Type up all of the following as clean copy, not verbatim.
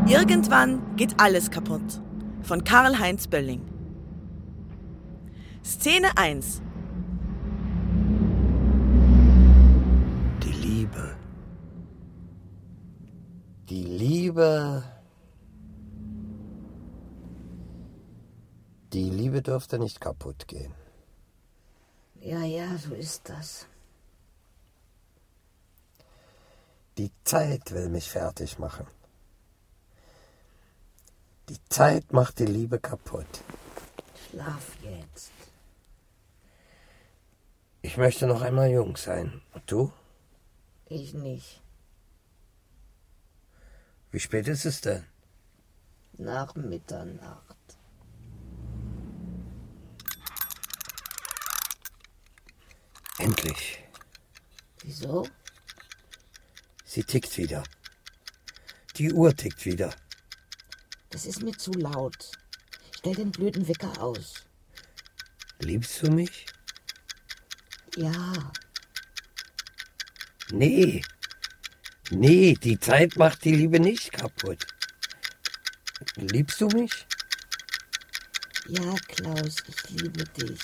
Irgendwann geht alles kaputt. Von Karl-Heinz Bölling. Szene 1. Die Liebe. Die Liebe. Die Liebe durfte nicht kaputt gehen. Ja, so ist das. Die Zeit will mich fertig machen. Die Zeit macht die Liebe kaputt. Schlaf jetzt. Ich möchte noch einmal jung sein. Und du? Ich nicht. Wie spät ist es denn? Nach Mitternacht. Endlich. Wieso? Sie tickt wieder. Die Uhr tickt wieder. Das ist mir zu laut. Stell den blöden Wecker aus. Liebst du mich? Ja. Nee, die Zeit macht die Liebe nicht kaputt. Liebst du mich? Ja, Klaus, ich liebe dich.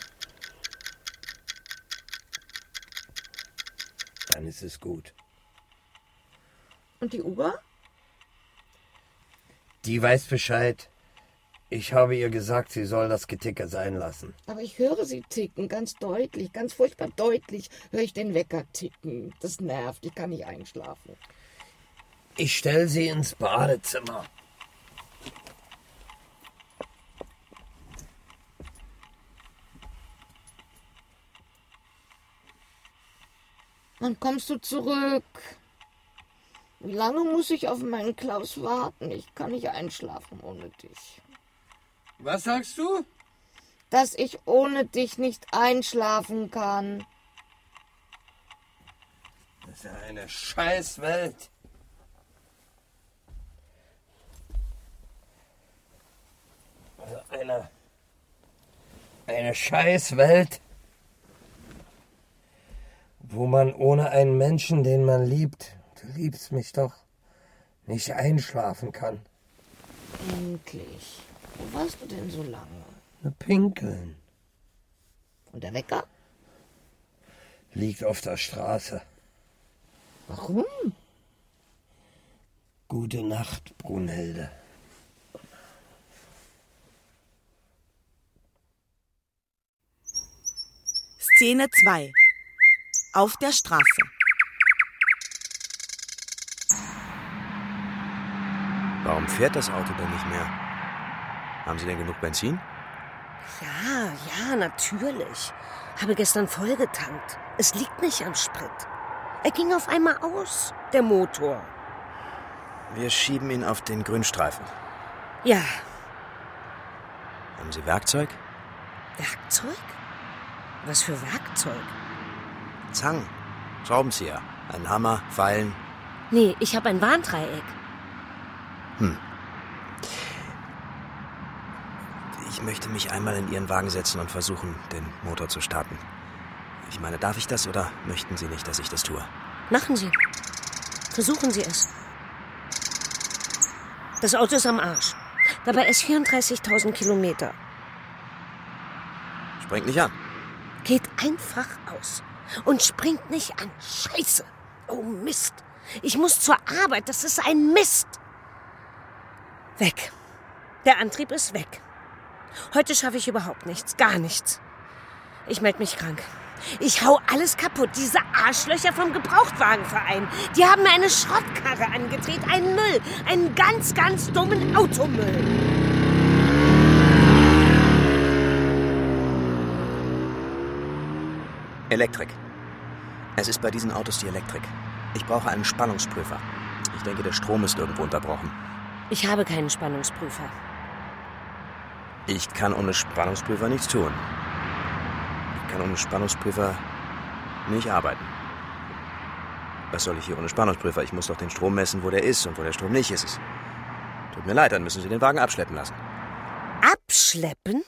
Dann ist es gut. Und die Uhr? Die weiß Bescheid. Ich habe ihr gesagt, sie soll das Geticker sein lassen. Aber ich höre sie ticken, ganz deutlich, ganz furchtbar deutlich höre ich den Wecker ticken. Das nervt, ich kann nicht einschlafen. Ich stelle sie ins Badezimmer. Wann kommst du zurück? Wie lange muss ich auf meinen Klaus warten? Ich kann nicht einschlafen ohne dich. Was sagst du? Dass ich ohne dich nicht einschlafen kann. Das ist ja eine Scheißwelt. Also eine Scheißwelt, wo man ohne einen Menschen, den man liebt, du liebst mich doch, nicht einschlafen kann. Endlich. Wo warst du denn so lange? Pinkeln. Und der Wecker? Liegt auf der Straße. Warum? Gute Nacht, Brunhilde. Szene 2. Auf der Straße. Warum fährt das Auto denn nicht mehr? Haben Sie denn genug Benzin? Ja, natürlich. Habe gestern vollgetankt. Es liegt nicht am Sprit. Er ging auf einmal aus, der Motor. Wir schieben ihn auf den Grünstreifen. Ja. Haben Sie Werkzeug? Werkzeug? Was für Werkzeug? Zangen, Schraubenzieher, ein Hammer, Feilen. Nee, ich habe ein Warndreieck. Ich möchte mich einmal in Ihren Wagen setzen und versuchen, den Motor zu starten. Ich meine, darf ich das oder möchten Sie nicht, dass ich das tue? Machen Sie. Versuchen Sie es. Das Auto ist am Arsch. Dabei ist 34.000 Kilometer. Springt nicht an. Geht einfach aus. Und springt nicht an. Scheiße. Oh Mist. Ich muss zur Arbeit. Das ist ein Mist. Weg. Der Antrieb ist weg. Heute schaffe ich überhaupt nichts. Gar nichts. Ich melde mich krank. Ich hau alles kaputt. Diese Arschlöcher vom Gebrauchtwagenverein. Die haben mir eine Schrottkarre angedreht. Einen Müll. Einen ganz, ganz dummen Automüll. Elektrik. Es ist bei diesen Autos die Elektrik. Ich brauche einen Spannungsprüfer. Ich denke, der Strom ist irgendwo unterbrochen. Ich habe keinen Spannungsprüfer. Ich kann ohne Spannungsprüfer nichts tun. Ich kann ohne Spannungsprüfer nicht arbeiten. Was soll ich hier ohne Spannungsprüfer? Ich muss doch den Strom messen, wo der ist und wo der Strom nicht ist. Tut mir leid, dann müssen Sie den Wagen abschleppen lassen. Abschleppen?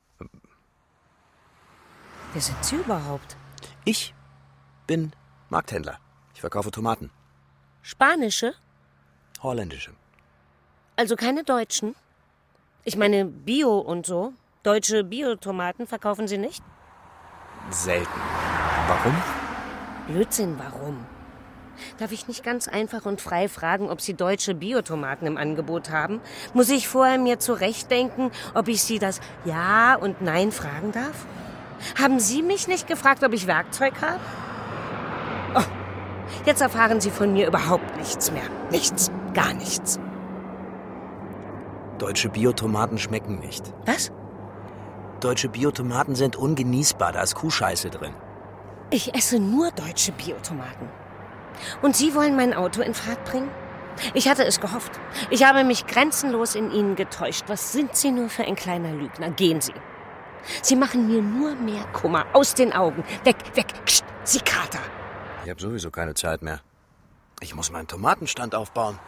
Wer sind Sie überhaupt? Ich bin Markthändler. Ich verkaufe Tomaten. Spanische? Holländische. Also keine deutschen? Ich meine Bio und so. Deutsche Biotomaten verkaufen Sie nicht? Selten. Warum? Blödsinn, warum? Darf ich nicht ganz einfach und frei fragen, ob Sie deutsche Biotomaten im Angebot haben? Muss ich vorher mir zurechtdenken, ob ich Sie das Ja und Nein fragen darf? Haben Sie mich nicht gefragt, ob ich Werkzeug habe? Oh, jetzt erfahren Sie von mir überhaupt nichts mehr. Nichts, gar nichts. Deutsche Biotomaten schmecken nicht. Was? Deutsche Biotomaten sind ungenießbar, da ist Kuhscheiße drin. Ich esse nur deutsche Biotomaten. Und Sie wollen mein Auto in Fahrt bringen? Ich hatte es gehofft. Ich habe mich grenzenlos in Ihnen getäuscht. Was sind Sie nur für ein kleiner Lügner? Gehen Sie. Sie machen mir nur mehr Kummer. Aus den Augen. Weg, weg. Kst, Sie Kater. Ich habe sowieso keine Zeit mehr. Ich muss meinen Tomatenstand aufbauen.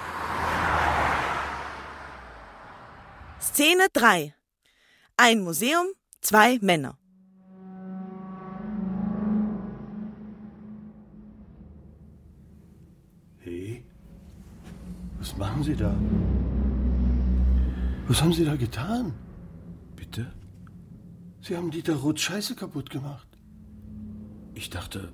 Szene 3. Ein Museum, 2 Männer. Hey, was machen Sie da? Was haben Sie da getan? Bitte? Sie haben Dieter Roths Scheiße kaputt gemacht. Ich dachte...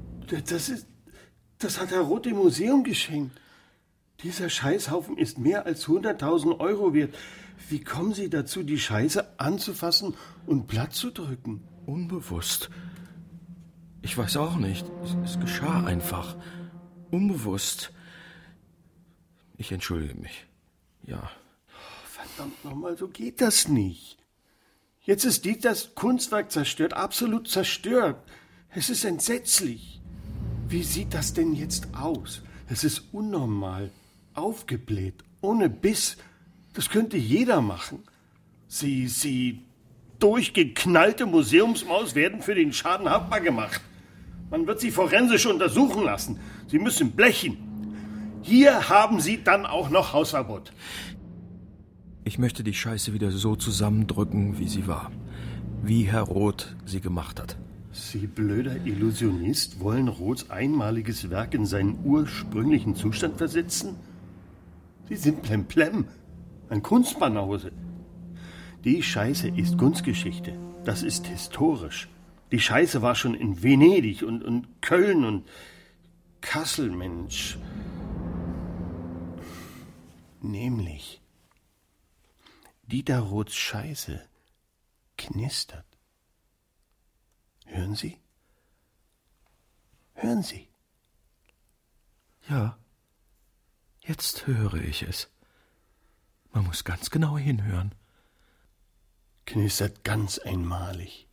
Das hat Herr Roth dem Museum geschenkt. Dieser Scheißhaufen ist mehr als 100.000 Euro wert. Wie kommen Sie dazu, die Scheiße anzufassen und platt zu drücken? Unbewusst. Ich weiß auch nicht. Es geschah einfach. Unbewusst. Ich entschuldige mich. Ja. Verdammt nochmal, so geht das nicht. Jetzt ist Dieters Kunstwerk zerstört, absolut zerstört. Es ist entsetzlich. Wie sieht das denn jetzt aus? Es ist unnormal, aufgebläht, ohne Biss. Das könnte jeder machen. Sie durchgeknallte Museumsmaus werden für den Schaden haftbar gemacht. Man wird sie forensisch untersuchen lassen. Sie müssen blechen. Hier haben Sie dann auch noch Hausverbot. Ich möchte die Scheiße wieder so zusammendrücken, wie sie war. Wie Herr Roth sie gemacht hat. Sie blöder Illusionist wollen Roths einmaliges Werk in seinen ursprünglichen Zustand versetzen? Sie sind plemplem, ein Kunstbanause. Die Scheiße ist Kunstgeschichte, das ist historisch. Die Scheiße war schon in Venedig und Köln und Kassel, Mensch. Nämlich, Dieter Roths Scheiße knistert. Hören Sie? Hören Sie? Ja, jetzt höre ich es. Man muss ganz genau hinhören. Knistert ganz einmalig.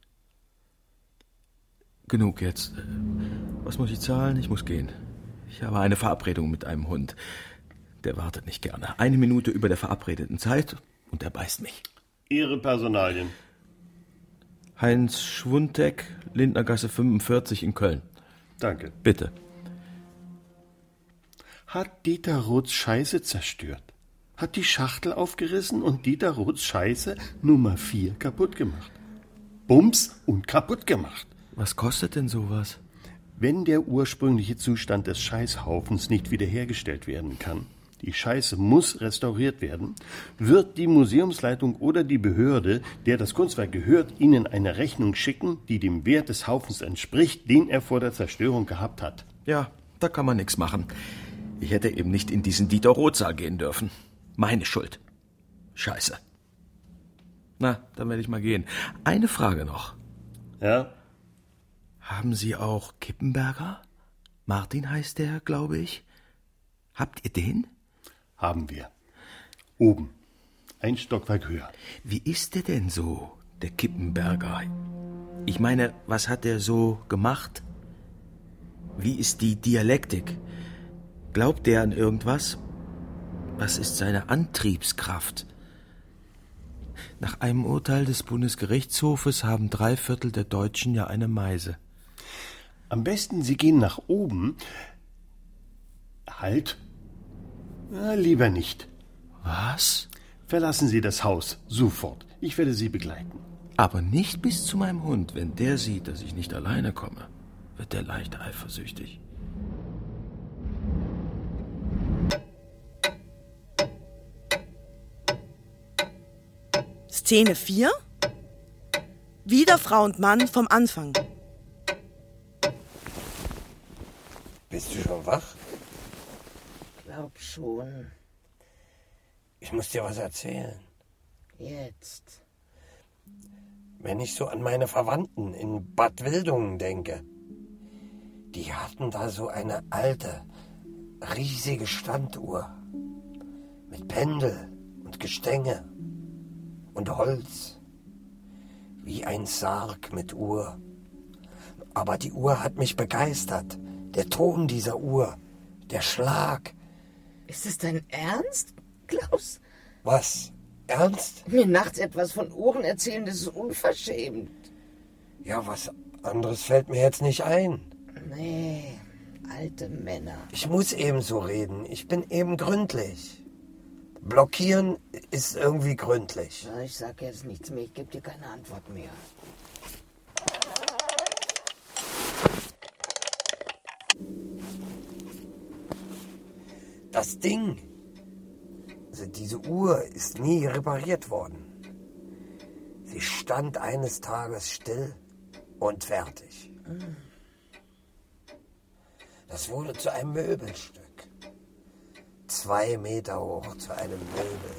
Genug jetzt. Was muss ich zahlen? Ich muss gehen. Ich habe eine Verabredung mit einem Hund. Der wartet nicht gerne. 1 Minute über der verabredeten Zeit und er beißt mich. Ihre Personalien. Heinz Schwuntek, Lindnergasse 45 in Köln. Danke. Bitte. Hat Dieter Roths Scheiße zerstört. Hat die Schachtel aufgerissen und Dieter Roths Scheiße Nummer 4 kaputt gemacht. Bums und kaputt gemacht. Was kostet denn sowas? Wenn der ursprüngliche Zustand des Scheißhaufens nicht wiederhergestellt werden kann, die Scheiße muss restauriert werden, wird die Museumsleitung oder die Behörde, der das Kunstwerk gehört, Ihnen eine Rechnung schicken, die dem Wert des Haufens entspricht, den er vor der Zerstörung gehabt hat. Ja, da kann man nichts machen. Ich hätte eben nicht in diesen Dieter Roth-Saal gehen dürfen. Meine Schuld. Scheiße. Na, dann werde ich mal gehen. Eine Frage noch. Ja? Haben Sie auch Kippenberger? Martin heißt der, glaube ich. Habt ihr den? Haben wir. Oben. Ein Stockwerk höher. Wie ist der denn so, der Kippenberger? Ich meine, was hat der so gemacht? Wie ist die Dialektik? Glaubt der an irgendwas? Was ist seine Antriebskraft? Nach einem Urteil des Bundesgerichtshofes haben 3/4 der Deutschen ja eine Meise. Am besten, Sie gehen nach oben. Halt. Na, lieber nicht. Was? Verlassen Sie das Haus. Sofort. Ich werde Sie begleiten. Aber nicht bis zu meinem Hund. Wenn der sieht, dass ich nicht alleine komme, wird der leicht eifersüchtig. Szene 4. Wieder Frau und Mann vom Anfang. Bist du schon wach? Glaub schon. Ich muss dir was erzählen. Jetzt. Wenn ich so an meine Verwandten in Bad Wildungen denke, die hatten da so eine alte, riesige Standuhr mit Pendel und Gestänge und Holz, wie ein Sarg mit Uhr. Aber die Uhr hat mich begeistert. Der Ton dieser Uhr, der Schlag. Ist es dein Ernst, Klaus? Was? Ernst? Mir nachts etwas von Uhren erzählen, das ist unverschämt. Ja, was anderes fällt mir jetzt nicht ein. Nee, alte Männer. Ich muss eben so reden. Ich bin eben gründlich. Blockieren ist irgendwie gründlich. Na, ich sag jetzt nichts mehr, ich gebe dir keine Antwort mehr. Das Ding, also diese Uhr ist nie repariert worden. Sie stand eines Tages still und fertig. Das wurde zu einem Möbelstück. 2 Meter hoch zu einem Möbel.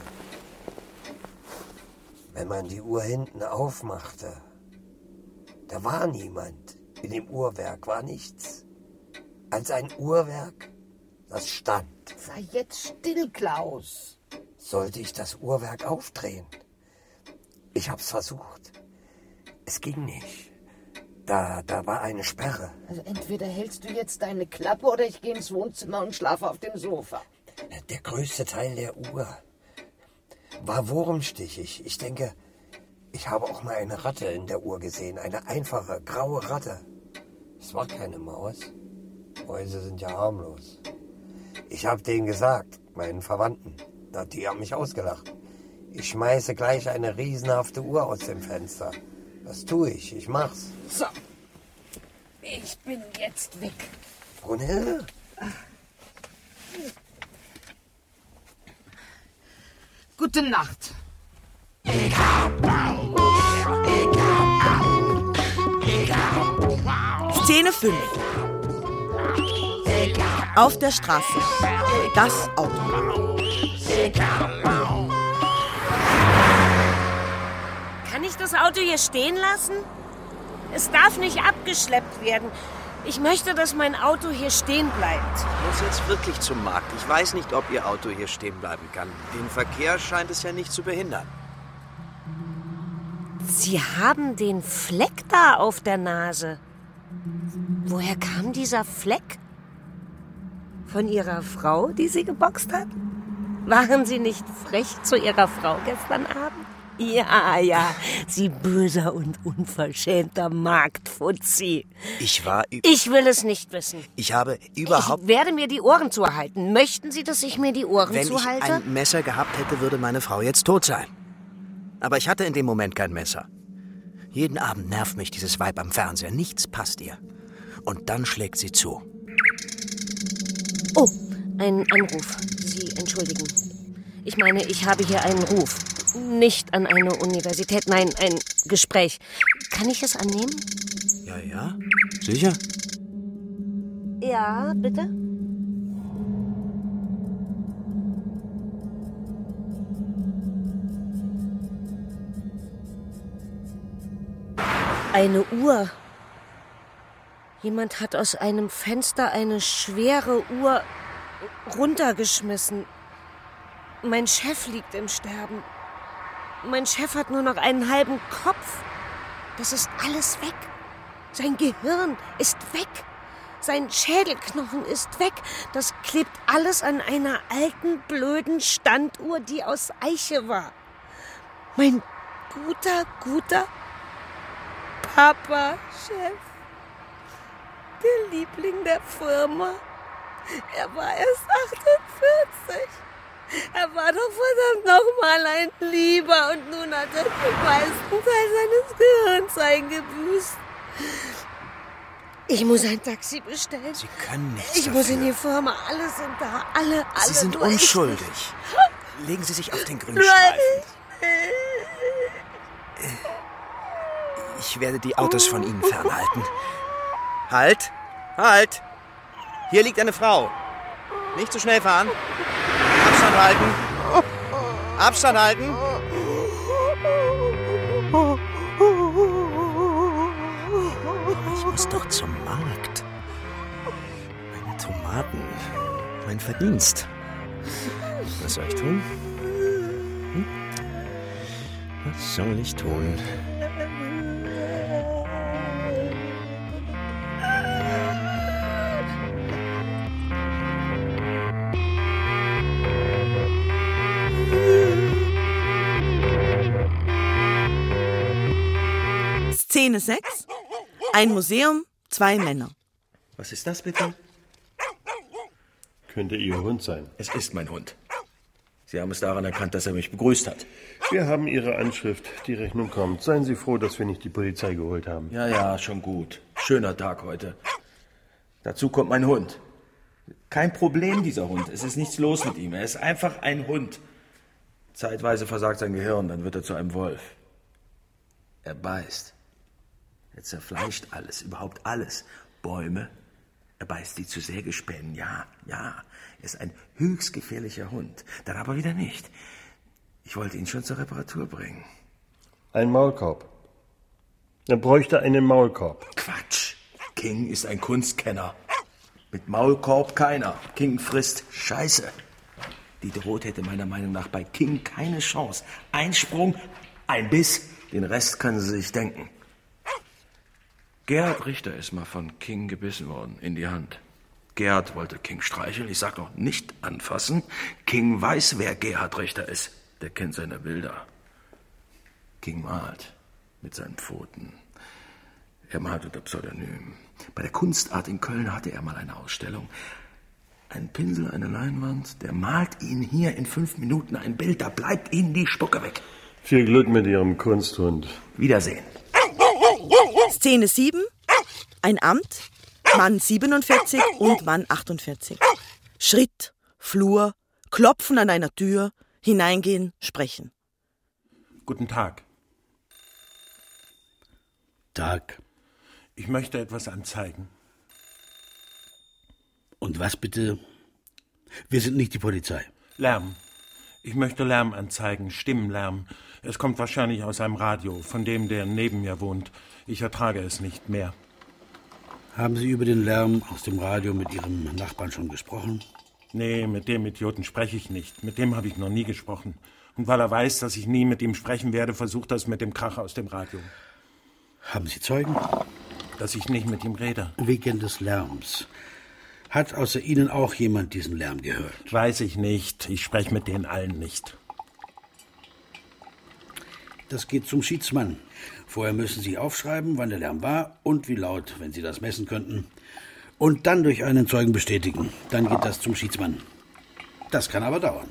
Wenn man die Uhr hinten aufmachte, da war niemand. In dem Uhrwerk war nichts. Als ein Uhrwerk, das stand. Sei jetzt still, Klaus. Sollte ich das Uhrwerk aufdrehen? Ich hab's versucht. Es ging nicht. Da war eine Sperre. Also entweder hältst du jetzt deine Klappe oder ich gehe ins Wohnzimmer und schlafe auf dem Sofa. Der größte Teil der Uhr war wurmstichig. Ich denke, ich habe auch mal eine Ratte in der Uhr gesehen. Eine einfache, graue Ratte. Es war keine Maus. Mäuse sind ja harmlos. Ich habe denen gesagt, meinen Verwandten. Die haben mich ausgelacht. Ich schmeiße gleich eine riesenhafte Uhr aus dem Fenster. Das tue ich. Ich mach's. So, ich bin jetzt weg. Brunhilde? Gute Nacht. Szene 5. Auf der Straße. Das Auto. Kann ich das Auto hier stehen lassen? Es darf nicht abgeschleppt werden. Ich möchte, dass mein Auto hier stehen bleibt. Ich muss jetzt wirklich zum Markt. Ich weiß nicht, ob Ihr Auto hier stehen bleiben kann. Den Verkehr scheint es ja nicht zu behindern. Sie haben den Fleck da auf der Nase. Woher kam dieser Fleck? Von Ihrer Frau, die Sie geboxt hat? Waren Sie nicht frech zu Ihrer Frau gestern Abend? Ja, Sie böser und unverschämter Marktfuzzi. Ich will es nicht wissen. Ich habe überhaupt... Ich werde mir die Ohren zuhalten. Möchten Sie, dass ich mir die Ohren Wenn zuhalte? ich ein Messer gehabt hätte, würde meine Frau jetzt tot sein. Aber ich hatte in dem Moment kein Messer. Jeden Abend nervt mich dieses Weib am Fernseher. Nichts passt ihr. Und dann schlägt sie zu. Oh, ein Anruf. Sie entschuldigen. Ich meine, ich habe hier einen Ruf. Nicht an eine Universität, nein, ein Gespräch. Kann ich es annehmen? Ja, sicher. Ja, bitte? Eine Uhr. Jemand hat aus einem Fenster eine schwere Uhr runtergeschmissen. Mein Chef liegt im Sterben. Mein Chef hat nur noch einen halben Kopf. Das ist alles weg. Sein Gehirn ist weg. Sein Schädelknochen ist weg. Das klebt alles an einer alten, blöden Standuhr, die aus Eiche war. Mein guter Papa-Chef. Der Liebling der Firma. Er war erst 48. Er war doch verdammt nochmal ein Lieber und nun hat er den meisten Teil seines Gehirns eingebüßt. Ich muss ein Taxi bestellen. Sie können nichts Ich dafür. muss in die Firma. Alle sind da. Alle. Sie sind nur ich unschuldig. nicht. Legen Sie sich auf den Grünstreifen. Nein. Ich werde die Autos von Ihnen fernhalten. Halt! Halt! Hier liegt eine Frau. Nicht zu schnell fahren. Abstand halten. Abstand halten. Ich muss doch zum Markt. Meine Tomaten. Mein Verdienst. Was soll ich tun? Was soll ich tun? Szene 6. Ein Museum, 2 Männer. Was ist das bitte? Könnte Ihr Hund sein. Es ist mein Hund. Sie haben es daran erkannt, dass er mich begrüßt hat. Wir haben Ihre Anschrift. Die Rechnung kommt. Seien Sie froh, dass wir nicht die Polizei geholt haben. Ja, schon gut. Schöner Tag heute. Dazu kommt mein Hund. Kein Problem, dieser Hund. Es ist nichts los mit ihm. Er ist einfach ein Hund. Zeitweise versagt sein Gehirn, dann wird er zu einem Wolf. Er beißt. Er zerfleischt alles, überhaupt alles. Bäume. Er beißt die zu Sägespänen. Ja. Er ist ein höchst gefährlicher Hund. Dann aber wieder nicht. Ich wollte ihn schon zur Reparatur bringen. Ein Maulkorb. Er bräuchte einen Maulkorb. Quatsch. King ist ein Kunstkenner. Mit Maulkorb keiner. King frisst Scheiße. Die Droht hätte meiner Meinung nach bei King keine Chance. Ein Sprung, ein Biss, den Rest können Sie sich denken. Gerhard Richter ist mal von King gebissen worden, in die Hand. Gerhard wollte King streicheln, ich sag noch nicht anfassen. King weiß, wer Gerhard Richter ist. Der kennt seine Bilder. King malt mit seinen Pfoten. Er malt unter Pseudonym. Bei der Kunstart in Köln hatte er mal eine Ausstellung. Ein Pinsel, eine Leinwand, der malt Ihnen hier in 5 Minuten ein Bild, da bleibt Ihnen die Spucke weg. Viel Glück mit Ihrem Kunsthund. Wiedersehen. Szene 7. Ein Amt, Mann 47 und Mann 48. Schritt, Flur, Klopfen an einer Tür, hineingehen, sprechen. Guten Tag. Tag. Ich möchte etwas anzeigen. Und was bitte? Wir sind nicht die Polizei. Lärm. Ich möchte Lärm anzeigen, Stimmenlärm. Es kommt wahrscheinlich aus einem Radio, von dem, der neben mir wohnt. Ich ertrage es nicht mehr. Haben Sie über den Lärm aus dem Radio mit Ihrem Nachbarn schon gesprochen? Nee, mit dem Idioten spreche ich nicht. Mit dem habe ich noch nie gesprochen. Und weil er weiß, dass ich nie mit ihm sprechen werde, versucht er es mit dem Krach aus dem Radio. Haben Sie Zeugen? Dass ich nicht mit ihm rede. Wegen des Lärms. Hat außer Ihnen auch jemand diesen Lärm gehört? Weiß ich nicht. Ich spreche mit denen allen nicht. Das geht zum Schiedsmann. Vorher müssen Sie aufschreiben, wann der Lärm war und wie laut, wenn Sie das messen könnten. Und dann durch einen Zeugen bestätigen. Dann geht das zum Schiedsmann. Das kann aber dauern.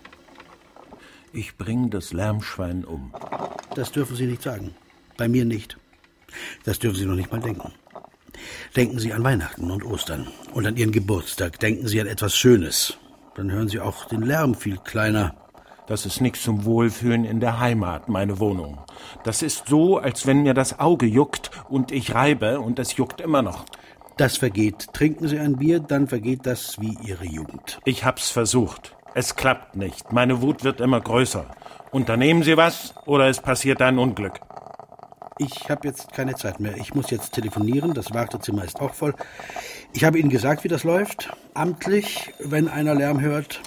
Ich bringe das Lärmschwein um. Das dürfen Sie nicht sagen. Bei mir nicht. Das dürfen Sie noch nicht mal denken. Denken Sie an Weihnachten und Ostern und an Ihren Geburtstag. Denken Sie an etwas Schönes. Dann hören Sie auch den Lärm viel kleiner. Das ist nichts zum Wohlfühlen in der Heimat, meine Wohnung. Das ist so, als wenn mir das Auge juckt und ich reibe und es juckt immer noch. Das vergeht. Trinken Sie ein Bier, dann vergeht das wie Ihre Jugend. Ich hab's versucht. Es klappt nicht. Meine Wut wird immer größer. Unternehmen Sie was oder es passiert ein Unglück. Ich habe jetzt keine Zeit mehr. Ich muss jetzt telefonieren. Das Wartezimmer ist auch voll. Ich habe Ihnen gesagt, wie das läuft. Amtlich, wenn einer Lärm hört.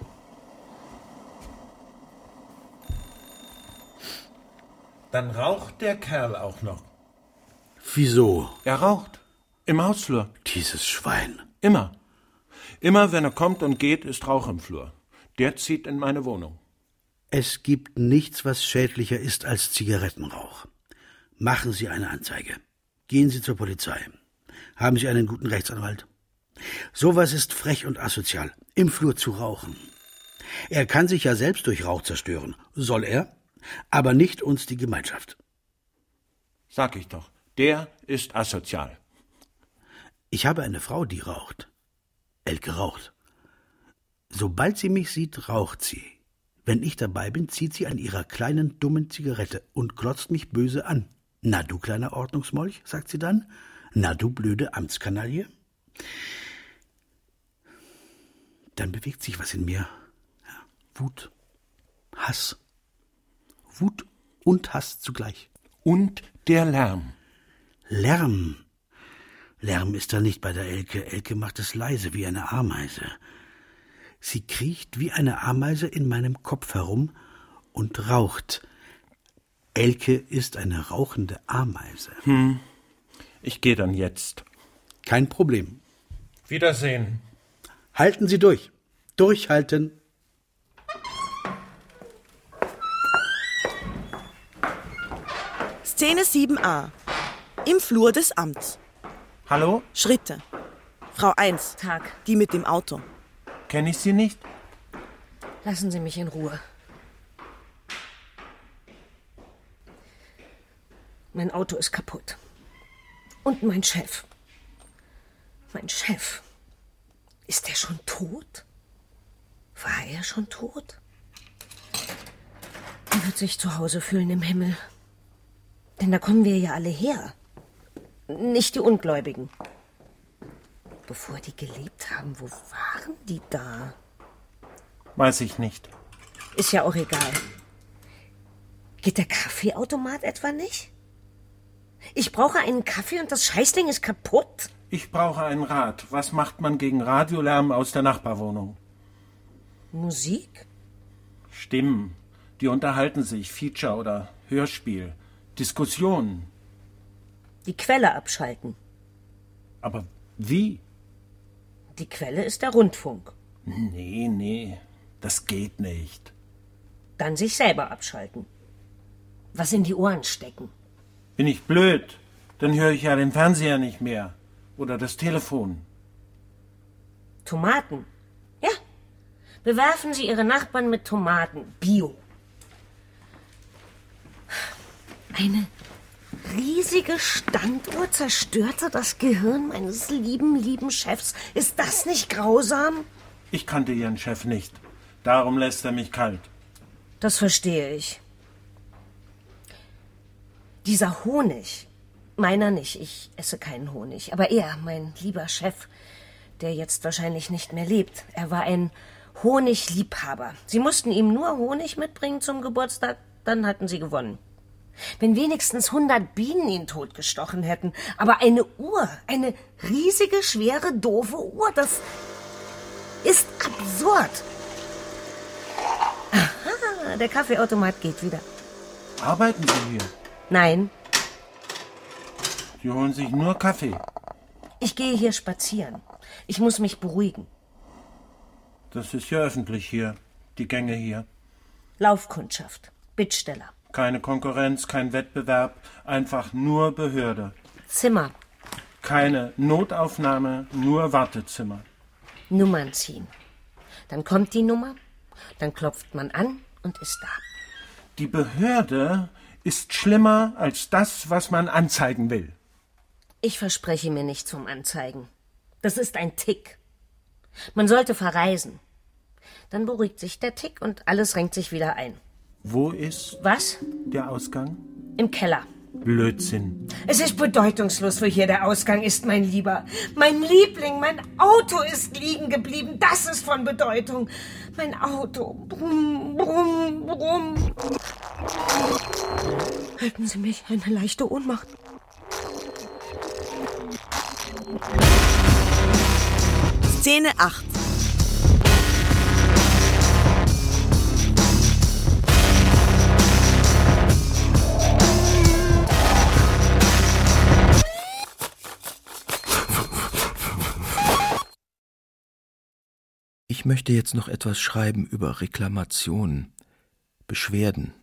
Dann raucht der Kerl auch noch. Wieso? Er raucht. Im Hausflur. Dieses Schwein. Immer. Immer, wenn er kommt und geht, ist Rauch im Flur. Der zieht in meine Wohnung. Es gibt nichts, was schädlicher ist als Zigarettenrauch. Machen Sie eine Anzeige. Gehen Sie zur Polizei. Haben Sie einen guten Rechtsanwalt. Sowas ist frech und asozial, im Flur zu rauchen. Er kann sich ja selbst durch Rauch zerstören. Soll er, aber nicht uns die Gemeinschaft. Sag ich doch, der ist asozial. Ich habe eine Frau, die raucht. Elke raucht. Sobald sie mich sieht, raucht sie. Wenn ich dabei bin, zieht sie an ihrer kleinen, dummen Zigarette und glotzt mich böse an. »Na du kleiner Ordnungsmolch«, sagt sie dann. »Na du blöde Amtskanaille.« Dann bewegt sich was in mir. Ja, Wut, Hass. Wut und Hass zugleich. Und der Lärm. Lärm. Lärm ist da nicht bei der Elke. Elke macht es leise wie eine Ameise. Sie kriecht wie eine Ameise in meinem Kopf herum und raucht. Elke ist eine rauchende Ameise. Ich gehe dann jetzt. Kein Problem. Wiedersehen. Halten Sie durch. Durchhalten. Szene 7a. Im Flur des Amts. Hallo? Schritte. Frau 1. Tag. Die mit dem Auto. Kenne ich Sie nicht? Lassen Sie mich in Ruhe. Mein Auto ist kaputt. Und mein Chef. Mein Chef. Ist er schon tot? War er schon tot? Er wird sich zu Hause fühlen im Himmel. Denn da kommen wir ja alle her. Nicht die Ungläubigen. Bevor die gelebt haben, wo waren die da? Weiß ich nicht. Ist ja auch egal. Geht der Kaffeeautomat etwa nicht? Ich brauche einen Kaffee und das Scheißding ist kaputt? Ich brauche einen Rat. Was macht man gegen Radiolärm aus der Nachbarwohnung? Musik? Stimmen. Die unterhalten sich. Feature oder Hörspiel. Diskussionen. Die Quelle abschalten. Aber wie? Die Quelle ist der Rundfunk. Nee. Das geht nicht. Dann sich selber abschalten. Was in die Ohren stecken. Bin ich blöd? Dann höre ich ja den Fernseher nicht mehr. Oder das Telefon. Tomaten. Ja. Bewerfen Sie Ihre Nachbarn mit Tomaten. Bio. Eine riesige Standuhr zerstörte das Gehirn meines lieben Chefs. Ist das nicht grausam? Ich kannte Ihren Chef nicht. Darum lässt er mich kalt. Das verstehe ich. Dieser Honig, meiner nicht, ich esse keinen Honig, aber er, mein lieber Chef, der jetzt wahrscheinlich nicht mehr lebt, er war ein Honigliebhaber. Sie mussten ihm nur Honig mitbringen zum Geburtstag, dann hatten sie gewonnen. Wenn wenigstens 100 Bienen ihn totgestochen hätten, aber eine Uhr, eine riesige, schwere, doofe Uhr, das ist absurd. Aha, der Kaffeeautomat geht wieder. Arbeiten Sie hier? Nein, Sie holen sich nur Kaffee. ich gehe hier spazieren. Ich muss mich beruhigen. Das ist ja öffentlich hier. Die Gänge hier. Laufkundschaft, Bittsteller, Keine Konkurrenz, kein Wettbewerb. Einfach nur Behörde. Zimmer, Keine Notaufnahme, nur Wartezimmer. Nummern ziehen. Dann kommt die Nummer, dann klopft man an und ist da. Die Behörde ist schlimmer als das, was man anzeigen will. Ich verspreche mir nichts vom Anzeigen. Das ist ein Tick. Man sollte verreisen. Dann beruhigt sich der Tick und alles renkt sich wieder ein. Wo ist Was? der Ausgang? Im Keller. Blödsinn. Es ist bedeutungslos, wo hier der Ausgang ist, mein Lieber. Mein Liebling, mein Auto ist liegen geblieben. Das ist von Bedeutung. Mein Auto. Brumm, brumm, brumm. Halten Sie mich, eine leichte Ohnmacht. Szene 8. Ich möchte jetzt noch etwas schreiben über Reklamationen, Beschwerden.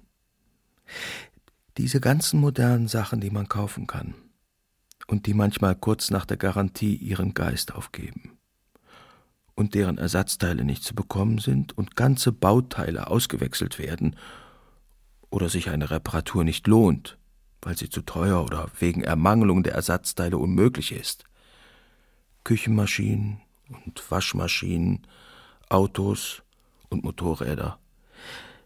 Diese ganzen modernen Sachen, die man kaufen kann und die manchmal kurz nach der Garantie ihren Geist aufgeben und deren Ersatzteile nicht zu bekommen sind und ganze Bauteile ausgewechselt werden oder sich eine Reparatur nicht lohnt, weil sie zu teuer oder wegen Ermangelung der Ersatzteile unmöglich ist. Küchenmaschinen und Waschmaschinen, Autos und Motorräder.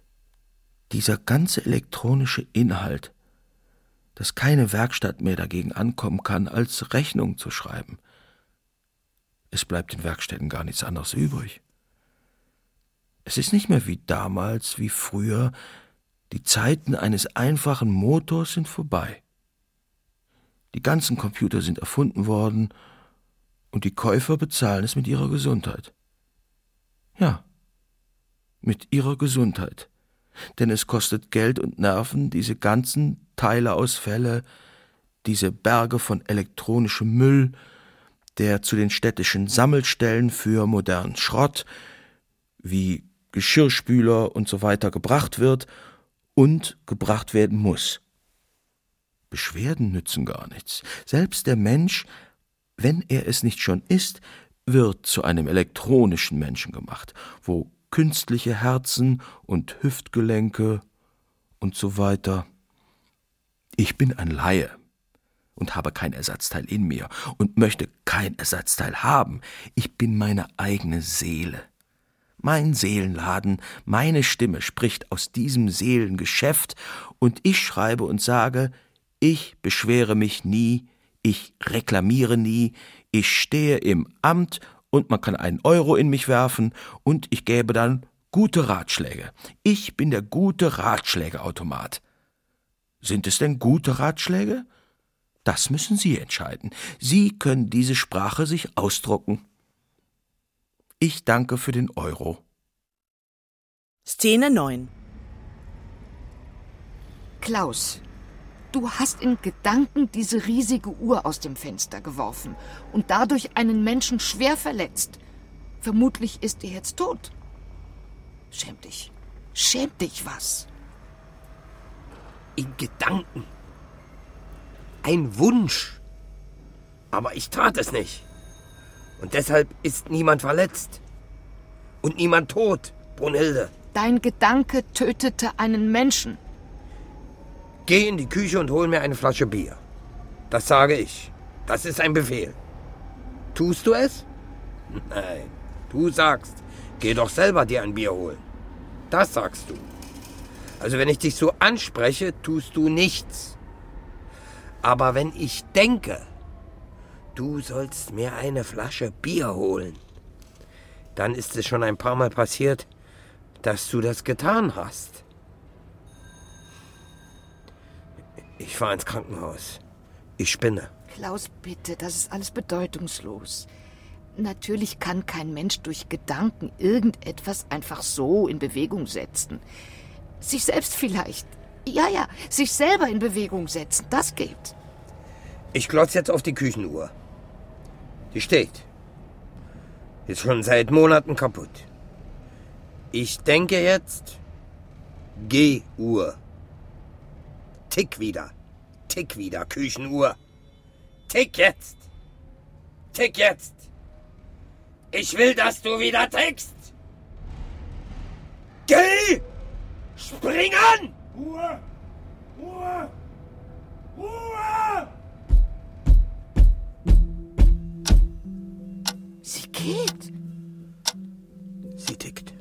Dieser ganze elektronische Inhalt, dass keine Werkstatt mehr dagegen ankommen kann, als Rechnung zu schreiben. Es bleibt den Werkstätten gar nichts anderes übrig. Es ist nicht mehr wie damals, wie früher. Die Zeiten eines einfachen Motors sind vorbei. Die ganzen Computer sind erfunden worden und die Käufer bezahlen es mit ihrer Gesundheit. Ja, mit ihrer Gesundheit. Denn es kostet Geld und Nerven, diese ganzen Teileausfälle, diese Berge von elektronischem Müll, der zu den städtischen Sammelstellen für modernen Schrott, wie Geschirrspüler und so weiter gebracht wird und gebracht werden muss. Beschwerden nützen gar nichts. Selbst der Mensch, wenn er es nicht schon ist, wird zu einem elektronischen Menschen gemacht, wo künstliche Herzen und Hüftgelenke und so weiter. Ich bin ein Laie und habe kein Ersatzteil in mir und möchte kein Ersatzteil haben. Ich bin meine eigene Seele. Mein Seelenladen, meine Stimme spricht aus diesem Seelengeschäft und ich schreibe und sage, ich beschwere mich nie, ich reklamiere nie, ich stehe im Amt und man kann 1 Euro in mich werfen und ich gäbe dann gute Ratschläge. Ich bin der gute Ratschlägeautomat. Sind es denn gute Ratschläge? Das müssen Sie entscheiden. Sie können diese Sprache sich ausdrucken. Ich danke für den Euro. Szene 9. Klaus, du hast in Gedanken diese riesige Uhr aus dem Fenster geworfen und dadurch einen Menschen schwer verletzt. Vermutlich ist er jetzt tot. Schäm dich. Schäm dich was. In Gedanken. Ein Wunsch. Aber ich tat es nicht. Und deshalb ist niemand verletzt. Und niemand tot, Brunhilde. Dein Gedanke tötete einen Menschen. Geh in die Küche und hol mir eine Flasche Bier. Das sage ich. Das ist ein Befehl. Tust du es? Nein. Du sagst, geh doch selber dir ein Bier holen. Das sagst du. Also wenn ich dich so anspreche, tust du nichts. Aber wenn ich denke, du sollst mir eine Flasche Bier holen, dann ist es schon ein paar Mal passiert, dass du das getan hast. Ich fahre ins Krankenhaus. Ich spinne. Klaus, bitte, das ist alles bedeutungslos. Natürlich kann kein Mensch durch Gedanken irgendetwas einfach so in Bewegung setzen. Sich selbst vielleicht. Ja, sich selber in Bewegung setzen, das geht. Ich glotze jetzt auf die Küchenuhr. Die steht. Ist schon seit Monaten kaputt. Ich denke jetzt, Geh-Uhr. Tick wieder, Küchenuhr. Tick jetzt. Tick jetzt. Ich will, dass du wieder tickst. Geh! Spring an! Ruhe! Ruhe! Ruhe! Sie geht. Sie tickt.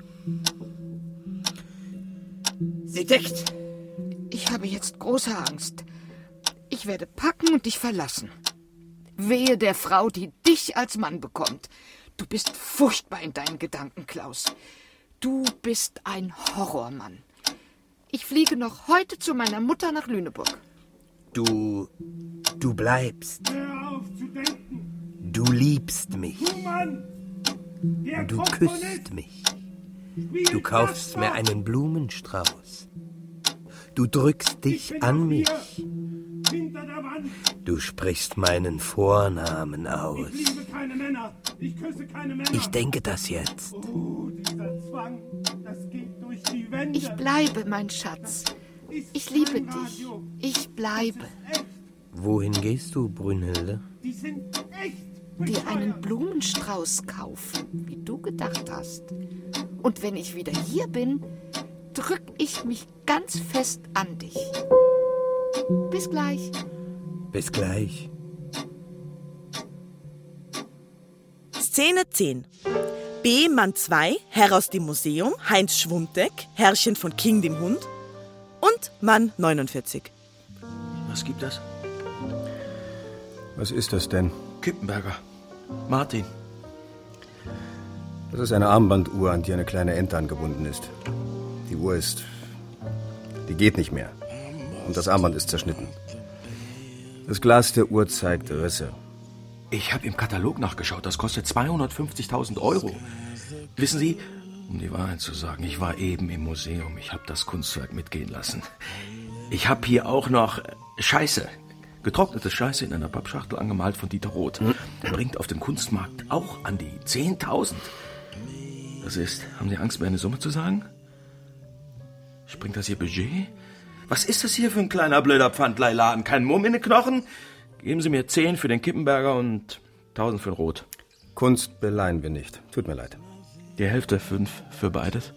Sie tickt. Ich habe jetzt große Angst. Ich werde packen und dich verlassen. Wehe der Frau, die dich als Mann bekommt. Du bist furchtbar in deinen Gedanken, Klaus. Du bist ein Horrormann. Ich fliege noch heute zu meiner Mutter nach Lüneburg. Du bleibst. Hör auf zu denken! Du liebst mich. Du Mann! Der Du Komponist küsst mich. spielt Du kaufst das mir Bach. einen Blumenstrauß. Du drückst Ich dich bin an noch mich. hier, hinter der Wand. Du sprichst meinen Vornamen aus. Ich liebe keine Männer. Ich küsse keine Männer. Ich denke das jetzt. Oh, dieser Zwang, das geht durch die Wände. Ich bleibe, mein Schatz. Ich liebe dich. Ich bleibe. Wohin gehst du, Brünnhilde? Die sind echt Dir einen Blumenstrauß kaufen, wie du gedacht hast. Und wenn ich wieder hier bin, drück ich mich ganz fest an dich. Bis gleich. Bis gleich. Szene 10. B. Mann 2, Herr aus dem Museum, Heinz Schwumteck, Herrchen von King dem Hund. und Mann 49. Was gibt das? Was ist das denn? Kippenberger. Martin. Das ist eine Armbanduhr, an die eine kleine Ente angebunden ist. Die Uhr die geht nicht mehr. Und das Armband ist zerschnitten. Das Glas der Uhr zeigt Risse. Ich habe im Katalog nachgeschaut. Das kostet 250.000 €. Wissen Sie, um die Wahrheit zu sagen, ich war eben im Museum. Ich habe das Kunstwerk mitgehen lassen. Ich habe hier auch noch Scheiße. Getrocknete Scheiße in einer Pappschachtel, angemalt von Dieter Roth. Bringt auf dem Kunstmarkt auch an die 10.000. Das ist, haben Sie Angst, mir eine Summe zu sagen? Springt das Ihr Budget? Was ist das hier für ein kleiner blöder Pfandleihladen? Kein Mumm in den Knochen? Geben Sie mir 10 für den Kippenberger und 1.000 für den Roth. Kunst beleihen wir nicht. Tut mir leid. Die Hälfte, 5 für beides.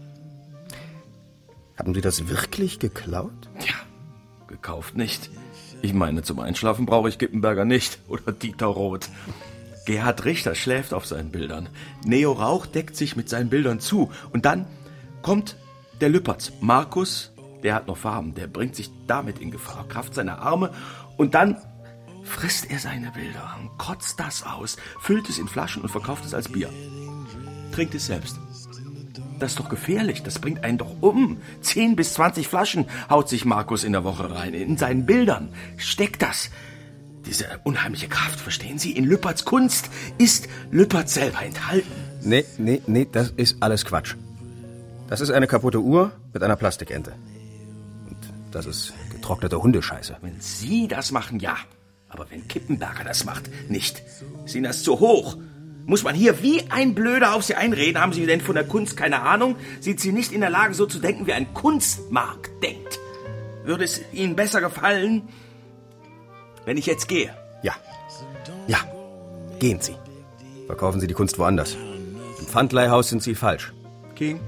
Haben Sie das wirklich geklaut? Ja, gekauft nicht. Ich meine, zum Einschlafen brauche ich Kippenberger nicht. Oder Dieter Roth. Gerhard Richter schläft auf seinen Bildern. Neo Rauch deckt sich mit seinen Bildern zu. Und dann kommt der Lüpertz. Markus, der hat noch Farben. Der bringt sich damit in Gefahr, Kraft seiner Arme. Und dann frisst er seine Bilder und kotzt das aus, füllt es in Flaschen und verkauft es als Bier. Trinkt es selbst. Das ist doch gefährlich, das bringt einen doch um. 10 bis 20 Flaschen haut sich Markus in der Woche rein. In seinen Bildern steckt das. Diese unheimliche Kraft, verstehen Sie? In Lüpertz Kunst ist Lüpertz selber enthalten. Nee, das ist alles Quatsch. Das ist eine kaputte Uhr mit einer Plastikente. Und das ist getrocknete Hundescheiße. Wenn Sie das machen, ja. Aber wenn Kippenberger das macht, nicht. Ist Ihnen das zu hoch? Muss man hier wie ein Blöder auf Sie einreden? Haben Sie denn von der Kunst keine Ahnung? Sind Sie nicht in der Lage, so zu denken, wie ein Kunstmarkt denkt? Würde es Ihnen besser gefallen, wenn ich jetzt gehe? Ja, gehen Sie. Verkaufen Sie die Kunst woanders. Im Pfandleihhaus sind Sie falsch. King,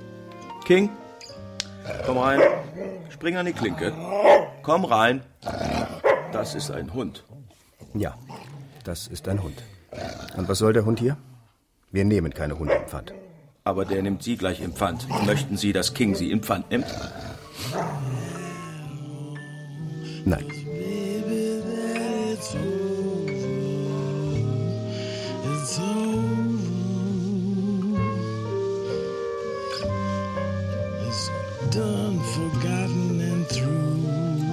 komm rein. Spring an die Klinke. Komm rein. Das ist ein Hund. Ja, das ist ein Hund. Und was soll der Hund hier? Wir nehmen keine Hunde im Pfand. Aber der nimmt Sie gleich im Pfand. Möchten Sie, dass King Sie im Pfand nimmt? Nein. Done, forgotten and through.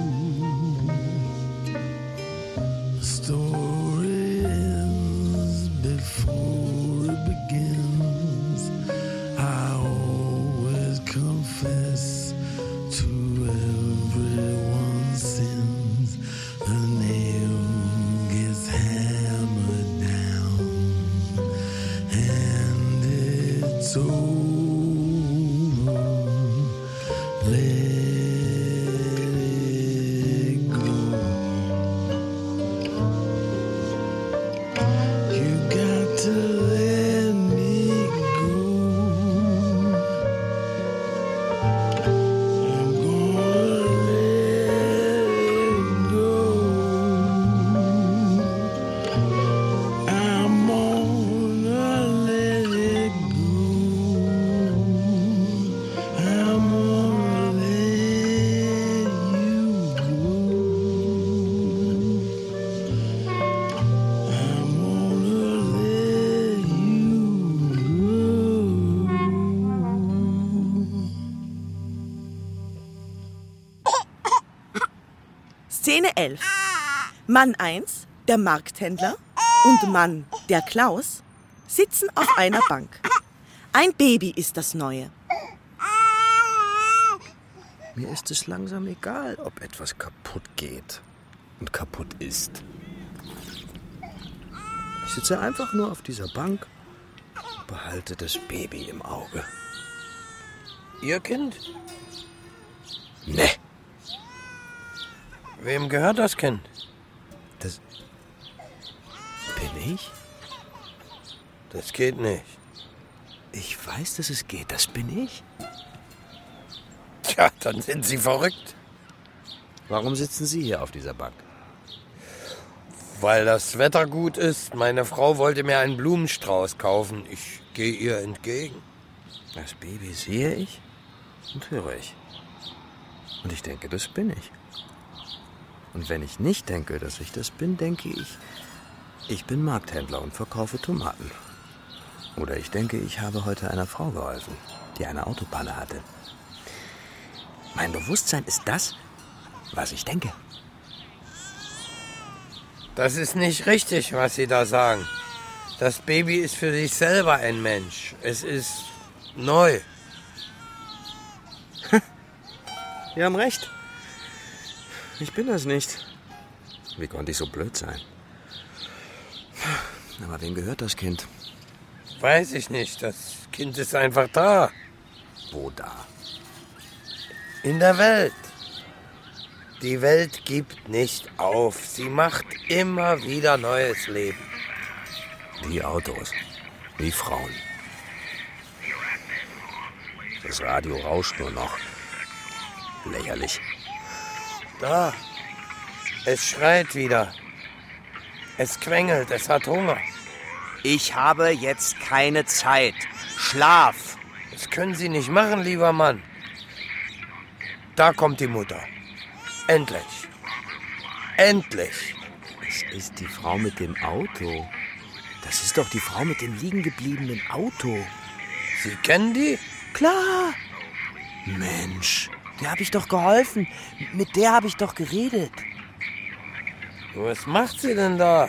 The story ends before it begins. I always confess to everyone's sins. The nail gets hammered down, and it's over. Szene 11. Mann 1, der Markthändler, und Mann, der Klaus, sitzen auf einer Bank. Ein Baby ist das Neue. Mir ist es langsam egal, ob etwas kaputt geht und kaputt ist. Ich sitze einfach nur auf dieser Bank und behalte das Baby im Auge. Ihr Kind? Nee. Wem gehört das Kind? Das bin ich? Das geht nicht. Ich weiß, dass es geht. Das bin ich. Tja, dann sind Sie verrückt. Warum sitzen Sie hier auf dieser Bank? Weil das Wetter gut ist. Meine Frau wollte mir einen Blumenstrauß kaufen. Ich gehe ihr entgegen. Das Baby sehe ich und höre ich. Und ich denke, das bin ich. Und wenn ich nicht denke, dass ich das bin, denke ich, ich bin Markthändler und verkaufe Tomaten. Oder ich denke, ich habe heute einer Frau geholfen, die eine Autopanne hatte. Mein Bewusstsein ist das, was ich denke. Das ist nicht richtig, was Sie da sagen. Das Baby ist für sich selber ein Mensch. Es ist neu. Sie haben recht. Ich bin das nicht. Wie konnte ich so blöd sein? Aber wem gehört das Kind? Weiß ich nicht. Das Kind ist einfach da. Wo da? In der Welt. Die Welt gibt nicht auf. Sie macht immer wieder neues Leben. Wie Autos, wie Frauen. Das Radio rauscht nur noch. Lächerlich. Da. Es schreit wieder. Es quengelt, es hat Hunger. Ich habe jetzt keine Zeit. Schlaf. Das können Sie nicht machen, lieber Mann. Da kommt die Mutter. Endlich. Endlich. Das ist die Frau mit dem Auto. Das ist doch die Frau mit dem liegengebliebenen Auto. Sie kennen die? Klar. Mensch, der habe ich doch geholfen. Mit der habe ich doch geredet. Was macht sie denn da?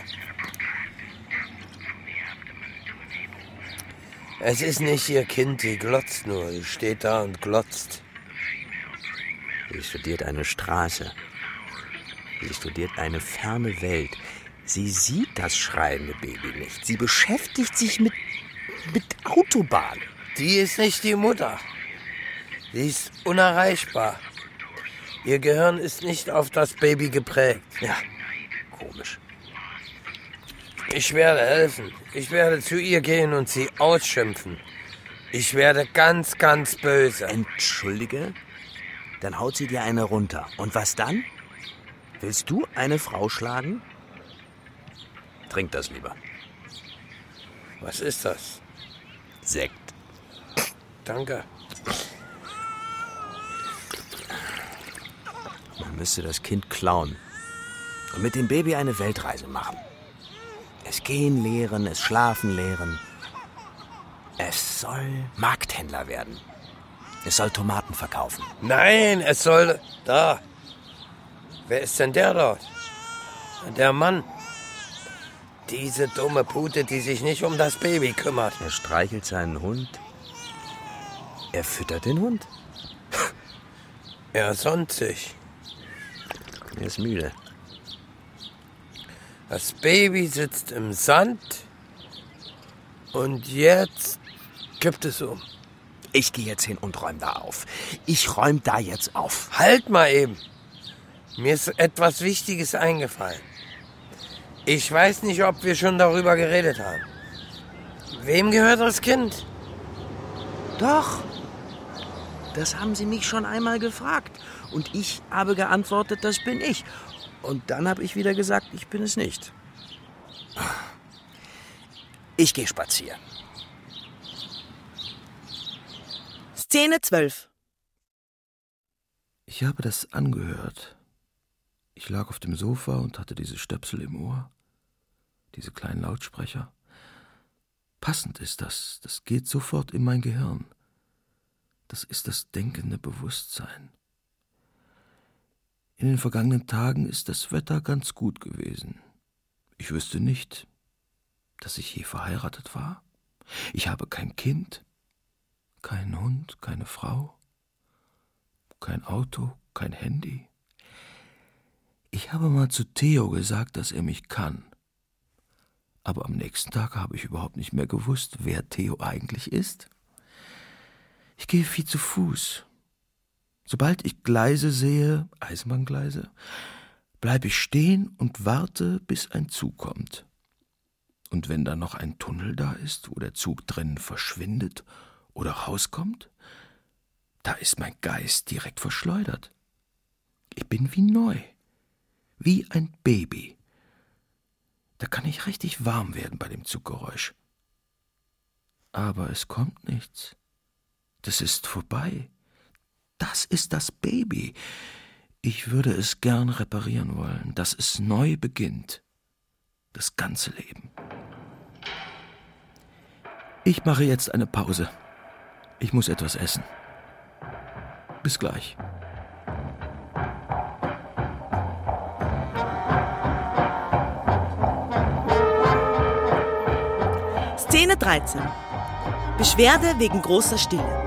Es ist nicht ihr Kind, die glotzt nur. Die steht da und glotzt. Sie studiert eine Straße. Sie studiert eine ferne Welt. Sie sieht das schreiende Baby nicht. Sie beschäftigt sich mit Autobahn. Die ist nicht die Mutter. Sie ist unerreichbar. Ihr Gehirn ist nicht auf das Baby geprägt. Ja, komisch. Ich werde helfen. Ich werde zu ihr gehen und sie ausschimpfen. Ich werde ganz, ganz böse. Entschuldige? Dann haut sie dir eine runter. Und was dann? Willst du eine Frau schlagen? Trink das lieber. Was ist das? Sekt. Danke. Man müsste das Kind klauen und mit dem Baby eine Weltreise machen. Es gehen lehren, es schlafen lehren. Es soll Markthändler werden. Es soll Tomaten verkaufen. Nein, es soll... Da. Wer ist denn der dort? Der Mann. Diese dumme Pute, die sich nicht um das Baby kümmert. Er streichelt seinen Hund. Er füttert den Hund. Er sonnt sich. Er ist müde. Das Baby sitzt im Sand. Und jetzt kippt es um. Ich gehe jetzt hin und räume da auf. Ich räume da jetzt auf. Halt mal eben. Mir ist etwas Wichtiges eingefallen. Ich weiß nicht, ob wir schon darüber geredet haben. Wem gehört das Kind? Doch. Das haben Sie mich schon einmal gefragt. Und ich habe geantwortet, das bin ich. Und dann habe ich wieder gesagt, ich bin es nicht. Ich gehe spazieren. Szene 12. Ich habe das angehört. Ich lag auf dem Sofa und hatte diese Stöpsel im Ohr, diese kleinen Lautsprecher. Passend ist das, das geht sofort in mein Gehirn. Das ist das denkende Bewusstsein. In den vergangenen Tagen ist das Wetter ganz gut gewesen. Ich wüsste nicht, dass ich je verheiratet war. Ich habe kein Kind, keinen Hund, keine Frau, kein Auto, kein Handy. Ich habe mal zu Theo gesagt, dass er mich kann. Aber am nächsten Tag habe ich überhaupt nicht mehr gewusst, wer Theo eigentlich ist. Ich gehe viel zu Fuß. Sobald ich Gleise sehe, Eisenbahngleise, bleibe ich stehen und warte, bis ein Zug kommt. Und wenn dann noch ein Tunnel da ist, wo der Zug drinnen verschwindet oder rauskommt, da ist mein Geist direkt verschleudert. Ich bin wie neu, wie ein Baby. Da kann ich richtig warm werden bei dem Zuggeräusch. Aber es kommt nichts. Das ist vorbei. Das ist das Baby. Ich würde es gern reparieren wollen, dass es neu beginnt. Das ganze Leben. Ich mache jetzt eine Pause. Ich muss etwas essen. Bis gleich. Szene 13. Beschwerde wegen großer Stille.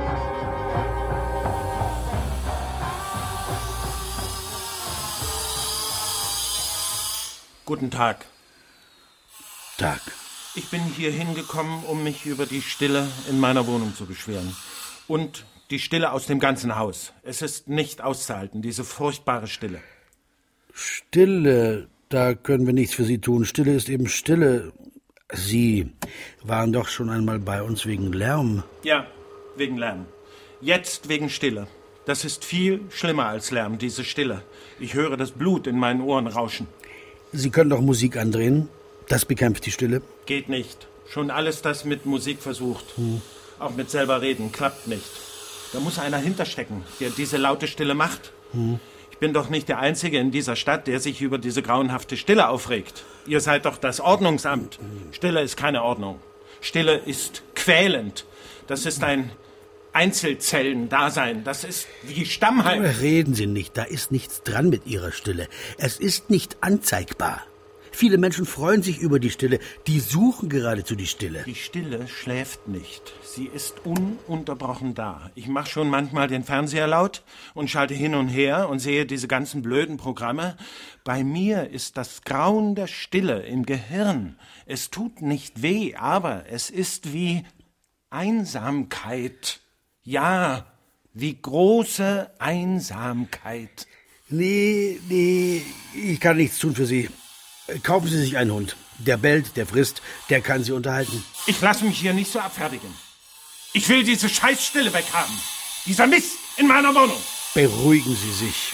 Guten Tag. Tag. Ich bin hier hingekommen, um mich über die Stille in meiner Wohnung zu beschweren. Und die Stille aus dem ganzen Haus. Es ist nicht auszuhalten, diese furchtbare Stille. Stille, da können wir nichts für Sie tun. Stille ist eben Stille. Sie waren doch schon einmal bei uns wegen Lärm. Ja, wegen Lärm. Jetzt wegen Stille. Das ist viel schlimmer als Lärm, diese Stille. Ich höre das Blut in meinen Ohren rauschen. Sie können doch Musik andrehen. Das bekämpft die Stille. Geht nicht. Schon alles das mit Musik versucht. Auch mit selber reden. Klappt nicht. Da muss einer hinterstecken, der diese laute Stille macht. Ich bin doch nicht der Einzige in dieser Stadt, der sich über diese grauenhafte Stille aufregt. Ihr seid doch das Ordnungsamt. Stille ist keine Ordnung. Stille ist quälend. Das ist ein Einzelzellen-Dasein. Das ist wie Stammheim. Reden Sie nicht, da ist nichts dran mit Ihrer Stille. Es ist nicht anzeigbar. Viele Menschen freuen sich über die Stille. Die suchen geradezu die Stille. Die Stille schläft nicht. Sie ist ununterbrochen da. Ich mache schon manchmal den Fernseher laut und schalte hin und her und sehe diese ganzen blöden Programme. Bei mir ist das Grauen der Stille im Gehirn. Es tut nicht weh, aber es ist wie Einsamkeit. Ja, wie große Einsamkeit. Nee, ich kann nichts tun für Sie. Kaufen Sie sich einen Hund. Der bellt, der frisst, der kann Sie unterhalten. Ich lasse mich hier nicht so abfertigen. Ich will diese Scheißstille weghaben. Dieser Mist in meiner Wohnung. Beruhigen Sie sich.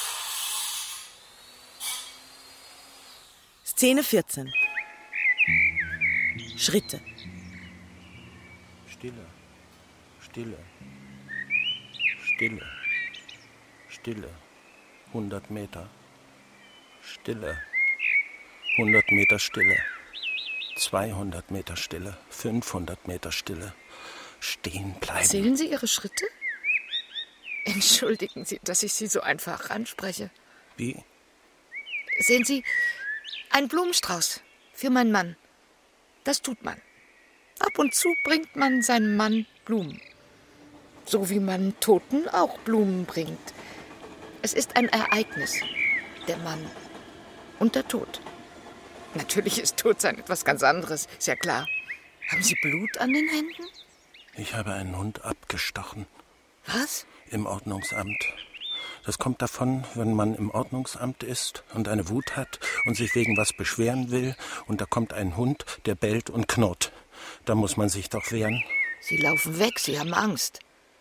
Szene 14. Schritte. Stille, Stille, Stille, Stille. 100 Meter. Stille. 100 Meter Stille. 200 Meter Stille. 500 Meter Stille. Stehen bleiben. Zählen Sie Ihre Schritte? Entschuldigen Sie, dass ich Sie so einfach anspreche. Wie? Sehen Sie, ein Blumenstrauß für meinen Mann. Das tut man. Ab und zu bringt man seinem Mann Blumen. So wie man Toten auch Blumen bringt. Es ist ein Ereignis. Der Mann und der Tod. Natürlich ist Todsein etwas ganz anderes, ist ja klar. Haben Sie Blut an den Händen? Ich habe einen Hund abgestochen. Was? Im Ordnungsamt. Das kommt davon, wenn man im Ordnungsamt ist und eine Wut hat und sich wegen was beschweren will und da kommt ein Hund, der bellt und knurrt. Da muss man sich doch wehren. Sie laufen weg, Sie haben Angst.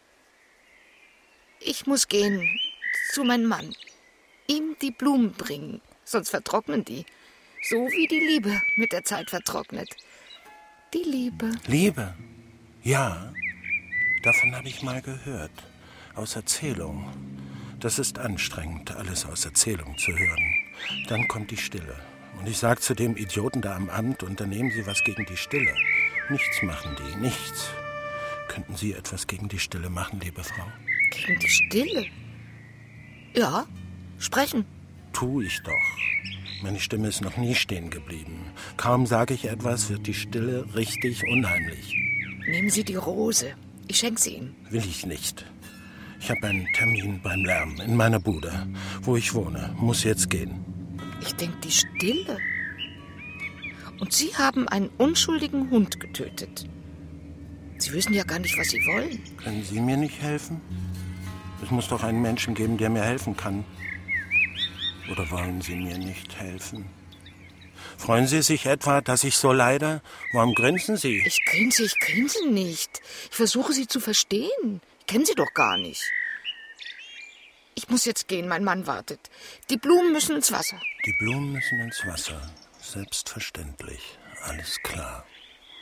Ich muss gehen zu meinem Mann. Ihm die Blumen bringen, sonst vertrocknen die. So wie die Liebe mit der Zeit vertrocknet. Die Liebe. Liebe? Ja, davon habe ich mal gehört. Aus Erzählung. Das ist anstrengend, alles aus Erzählung zu hören. Dann kommt die Stille. Und ich sage zu dem Idioten da am Amt, unternehmen Sie was gegen die Stille. Nichts machen die, nichts. Könnten Sie etwas gegen die Stille machen, liebe Frau? Gegen die Stille? Ja, sprechen. Tu ich doch. Meine Stimme ist noch nie stehen geblieben. Kaum sage ich etwas, wird die Stille richtig unheimlich. Nehmen Sie die Rose. Ich schenke sie Ihnen. Will ich nicht. Ich habe einen Termin beim Lärm in meiner Bude, wo ich wohne. Muss jetzt gehen. Ich denke, die Stille. Und Sie haben einen unschuldigen Hund getötet. Sie wissen ja gar nicht, was Sie wollen. Können Sie mir nicht helfen? Es muss doch einen Menschen geben, der mir helfen kann. Oder wollen Sie mir nicht helfen? Freuen Sie sich etwa, dass ich so leide? Warum grinsen Sie? Ich grinse nicht. Ich versuche, Sie zu verstehen. Ich kenne Sie doch gar nicht. Ich muss jetzt gehen, mein Mann wartet. Die Blumen müssen ins Wasser. Die Blumen müssen ins Wasser. Selbstverständlich. Alles klar.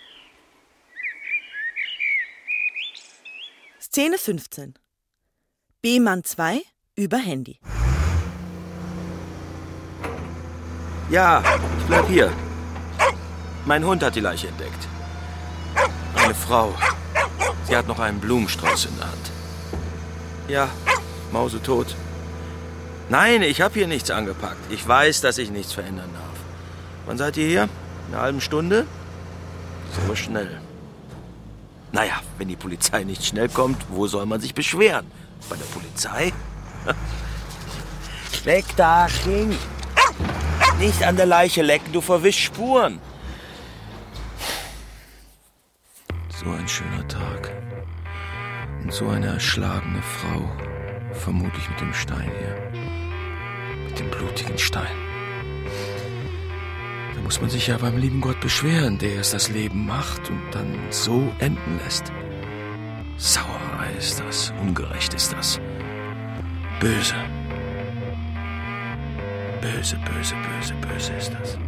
Szene 15. B-Mann 2 über Handy. Ja, ich bleib hier. Mein Hund hat die Leiche entdeckt. Eine Frau. Sie hat noch einen Blumenstrauß in der Hand. Ja, mausetot. Nein, ich habe hier nichts angepackt. Ich weiß, dass ich nichts verändern darf. Wann seid ihr hier? In einer halben Stunde? Ist aber schnell. Naja, wenn die Polizei nicht schnell kommt, wo soll man sich beschweren? Bei der Polizei? Weg da, King! Nicht an der Leiche lecken, du verwischst Spuren. So ein schöner Tag. Und so eine erschlagene Frau. Vermutlich mit dem Stein hier. Mit dem blutigen Stein. Da muss man sich ja beim lieben Gott beschweren, der erst das Leben macht und dann so enden lässt. Sauerei ist das, ungerecht ist das. Böse. Böse, böse, böse, böse ist das.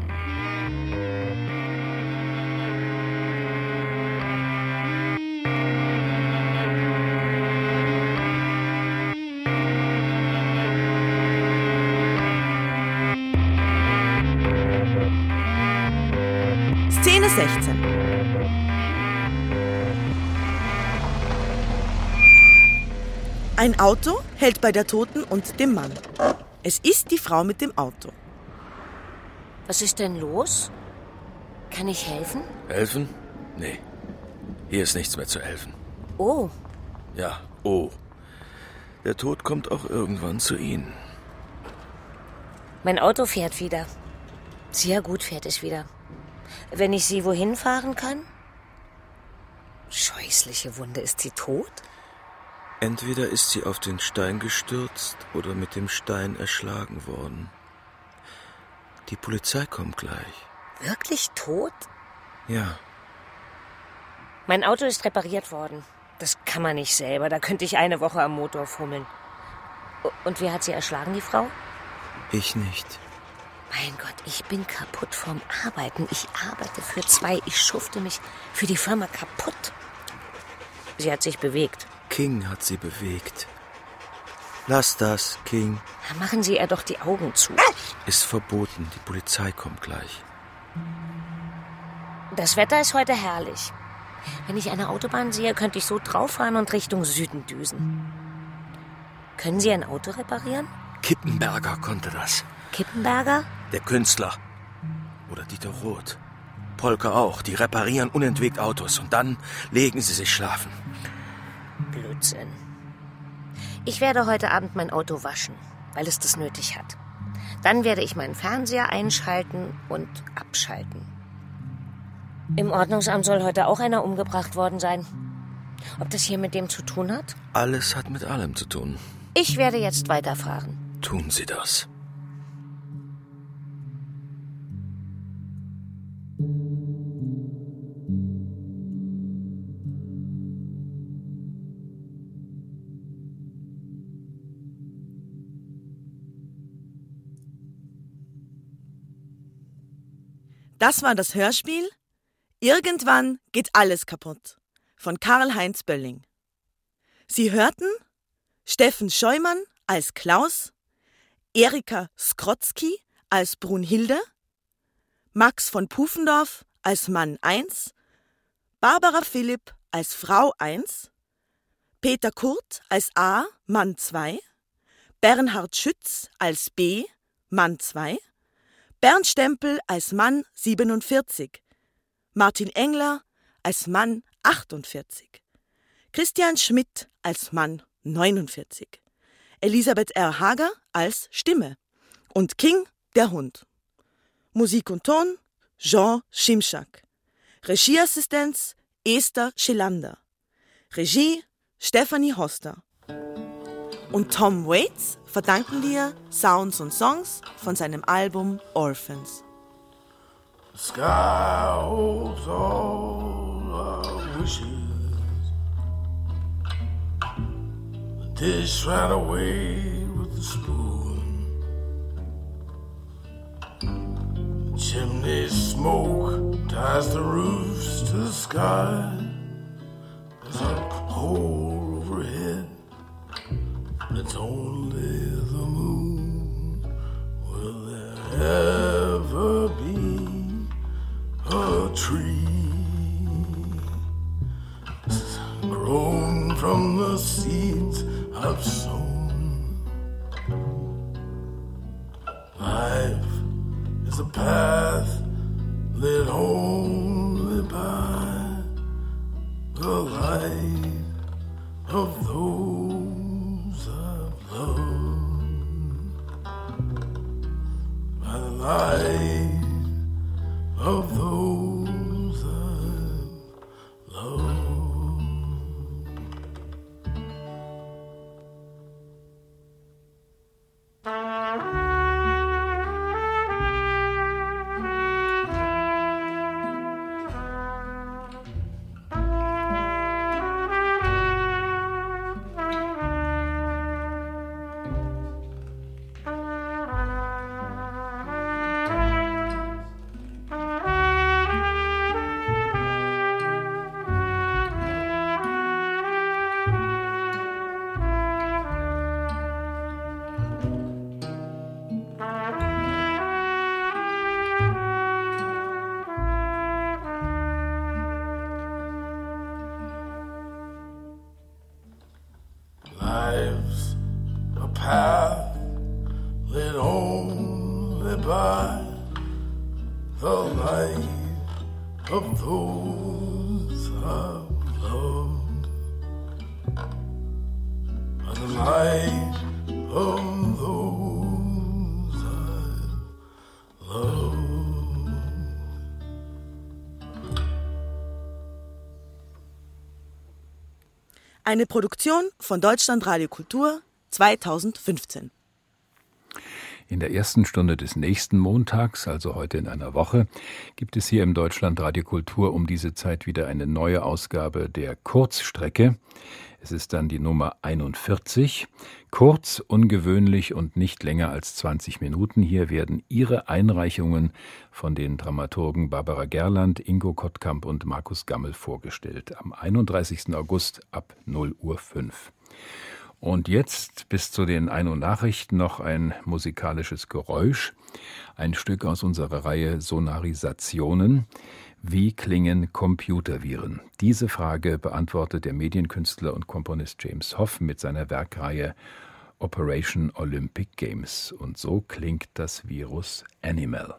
Szene 16. Ein Auto hält bei der Toten und dem Mann. Es ist die Frau mit dem Auto. Was ist denn los? Kann ich helfen? Helfen? Nee. Hier ist nichts mehr zu helfen. Oh. Ja, oh. Der Tod kommt auch irgendwann zu Ihnen. Mein Auto fährt wieder. Sehr gut fährt es wieder. Wenn ich Sie wohin fahren kann? Scheußliche Wunde, ist sie tot? Entweder ist sie auf den Stein gestürzt oder mit dem Stein erschlagen worden. Die Polizei kommt gleich. Wirklich tot? Ja. Mein Auto ist repariert worden. Das kann man nicht selber. Da könnte ich eine Woche am Motor fummeln. Und wer hat sie erschlagen, die Frau? Ich nicht. Mein Gott, ich bin kaputt vom Arbeiten. Ich arbeite für 2. Ich schufte mich für die Firma kaputt. Sie hat sich bewegt. King hat sie bewegt. Lass das, King. Na, machen Sie ihr doch die Augen zu. Ist verboten. Die Polizei kommt gleich. Das Wetter ist heute herrlich. Wenn ich eine Autobahn sehe, könnte ich so drauffahren und Richtung Süden düsen. Können Sie ein Auto reparieren? Kippenberger konnte das. Kippenberger? Der Künstler. Oder Dieter Roth. Polke auch. Die reparieren unentwegt Autos und dann legen sie sich schlafen. Blödsinn. Ich werde heute Abend mein Auto waschen, weil es das nötig hat. Dann werde ich meinen Fernseher einschalten und abschalten. Im Ordnungsamt soll heute auch einer umgebracht worden sein. Ob das hier mit dem zu tun hat? Alles hat mit allem zu tun. Ich werde jetzt weiterfahren. Tun Sie das. Das war das Hörspiel Irgendwann geht alles kaputt von Karl-Heinz Bölling. Sie hörten Steffen Scheumann als Klaus, Erika Skrotzki als Brunhilde, Max von Pufendorf als Mann 1, Barbara Philipp als Frau 1, Peter Kurt als A, Mann 2, Bernhard Schütz als B, Mann 2, Bernd Stempel als Mann 47, Martin Engler als Mann 48, Christian Schmidt als Mann 49, Elisabeth R. Hager als Stimme und King, der Hund. Musik und Ton Jean Schimschak. Regieassistenz Esther Schelander. Regie Stephanie Hoster. Und Tom Waits verdanken wir Sounds und Songs von seinem Album Orphans. The sky holds all our wishes. The dish ran away with the spoon. The chimney smoke ties the roofs to the sky. There's a hole overhead. it's only the moon. Will there ever be a tree grown from the seeds I've sown? Life is a path lit only by the light of those I've loved, by the light of those I've loved. Life's a path lit only by the light of those I've loved, by the light of those I've loved. Eine Produktion von Deutschlandradio Kultur 2015. In der ersten Stunde des nächsten Montags, also heute in einer Woche, gibt es hier im Deutschlandradio Kultur um diese Zeit wieder eine neue Ausgabe der Kurzstrecke. Es ist dann die Nummer 41. Kurz, ungewöhnlich und nicht länger als 20 Minuten. Hier werden Ihre Einreichungen von den Dramaturgen Barbara Gerland, Ingo Kottkamp und Markus Gammel vorgestellt. Am 31. August ab 0:05 Uhr. Und jetzt bis zu den Ein- und Nachrichten noch ein musikalisches Geräusch. Ein Stück aus unserer Reihe Sonarisationen. Wie klingen Computerviren? Diese Frage beantwortet der Medienkünstler und Komponist James Hoff mit seiner Werkreihe Operation Olympic Games. Und so klingt das Virus Animal.